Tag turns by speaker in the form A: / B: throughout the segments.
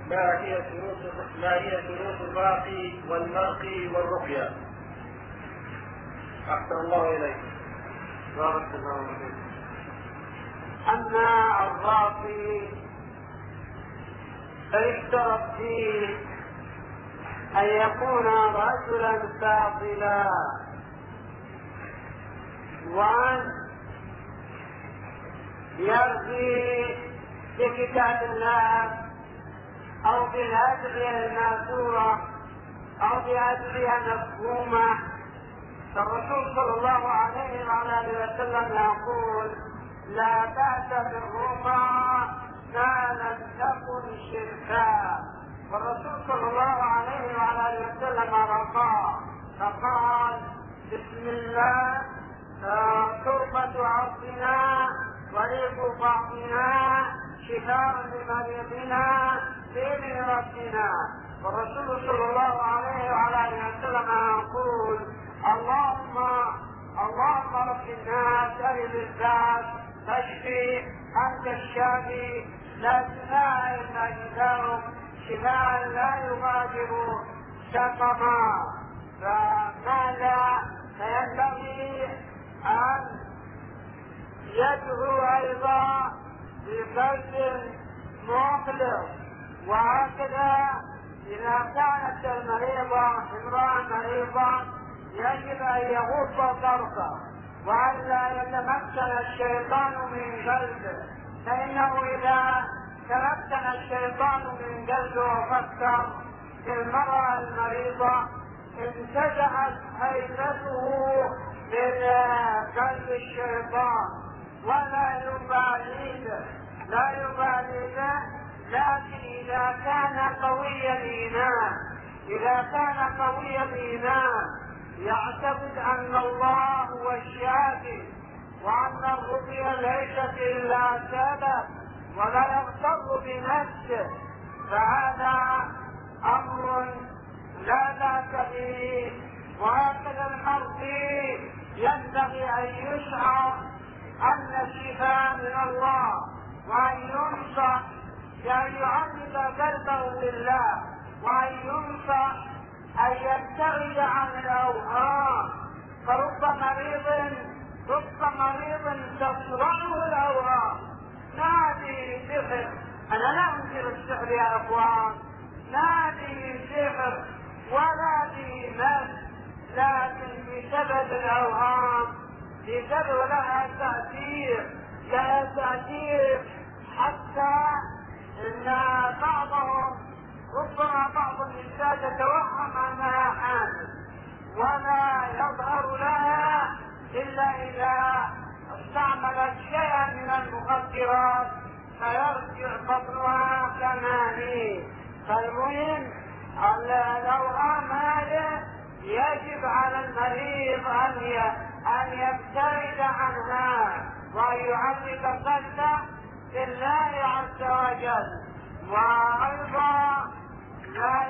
A: ما هي شروط الراقي والمرقي والرقية؟ أحسن الله إليك.
B: بارك الله فيك. أما الراقي فيشترط فيه أن يكون رجلا فاضلا، وأن يرضي بكتاب الله أو بالأدعية المأثورة أو بأدعية مفهومة. فالرسول صلى الله عليه وعلى آله وسلم يقول: لا بأس بالرقى ما لم تكن شركا. والرسول صلى الله عليه وعلى آله وسلم رقى فقال: بسم الله تربة عرضنا وريق بعضنا شفاء لمريضنا بإذن ربنا. والرسول صلى الله عليه وعلى آله وسلم يقول: اللهم رب الناس أهل الذات تشفي، أنت الشافي لا شفاء إلا شفاؤك، شفاء لا يغادر سقما. فماذا فينبغي أن يدعو أيضا بقلب مخلص. وهكذا إذا كانت المريضة امرأة مريضة يجب أن يغض طرفه وألا يتمكن الشيطان من قلبه، فإنه إذا تمكن الشيطان من قلبه وفكر في المرأة المريضة انتزعت هيبته من قلب الشيطان ولا يبالي به. لكن إذا كان قوي الإيمان يعتقد أن الله هو الشافي وأن الرقية ليست إلا سبب ولا يغتر بنفسه، فهذا أمر لا بأس به. وهكذا المرضي ينبغي أن يشعر أن الشفاء من الله، وأن ينصح بأن يعلق قلبه بالله، وأن ينصح أن يبتعد عن الأوهام. فرب مريض تصرعه الأوهام. نادي سحر، أنا لا أنكر السحر يا أخوان، نادي سحر ولا به مس، لكن بسبب الأوهام، بسبب لها تأثير حتى إن ربما بعض النساء تتوهم أنها حامل ولا يظهر لها إلا إذا استعملت شيئا من المخدرات فيرجع بطنها كما هي. فالمهم الأوهام هذه يجب على المريض أن يبتعد عنها وأن يعلق قلبه بالله عز وجل. وأيضا لا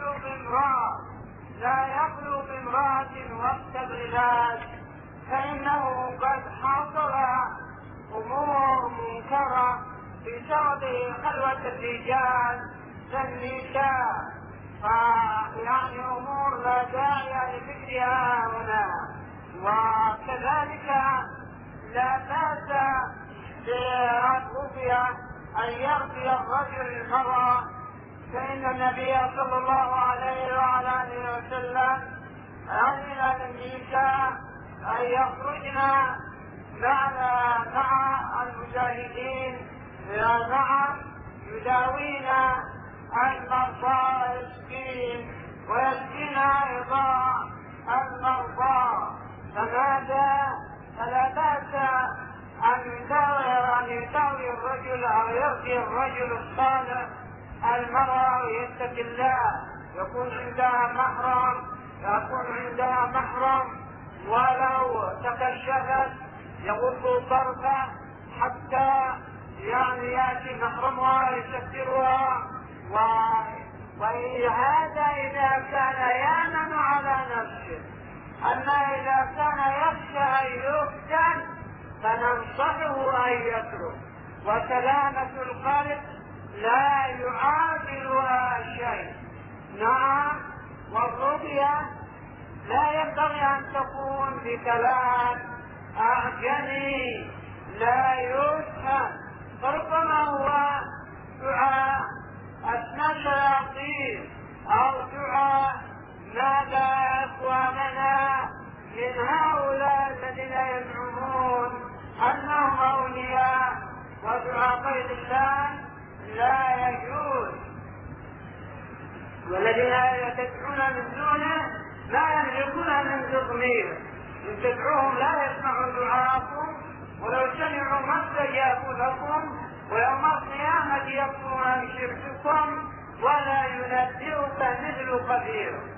B: يخلو بامرأة وقت العلاج، فإنه قد حصل أمور منكرة بسبب خلوة الرجال بالنساء، يعني أمور لا داعي لذكرها هنا. وكذلك لا بأس بالرقية أن يرقي الرجل المرأة، فإن النبي صلى الله عليه وعلى آله وسلم أذن للنساء أن يخرجن مع المجاهدين يداوين المرضى ويسقين أيضا المرضى. فلا بأس أن يداوي الرجل أو يرقي الرجل الصالح المرأة ويتقي الله، يكون عندها محرم ولو تكشفت يغض طرفه حتى يأتي محرمها يسترها. وهذا إذا كان يأمن على نفسه. أما إذا كان يخشى أن يفتن فننصحه أن يترك. وسلامة القلب لا يعادل بكلام أعجمي لا يفهم، فربما هو دعاء أسمى الشياطين أو دعاء ماذا إخواننا من هؤلاء الذين يزعمون أنهم أولياء، ودعاء غير الله لا يجوز. والذين يتدعون من دونه لا يملكون من تضمير، إن تدعوهم لا يسمعوا دعاءكم، ولو سمعوا ما استجابوا لكم، ويوم القيامة يكفرون بشرككم ولا ينبئك مثل خبير.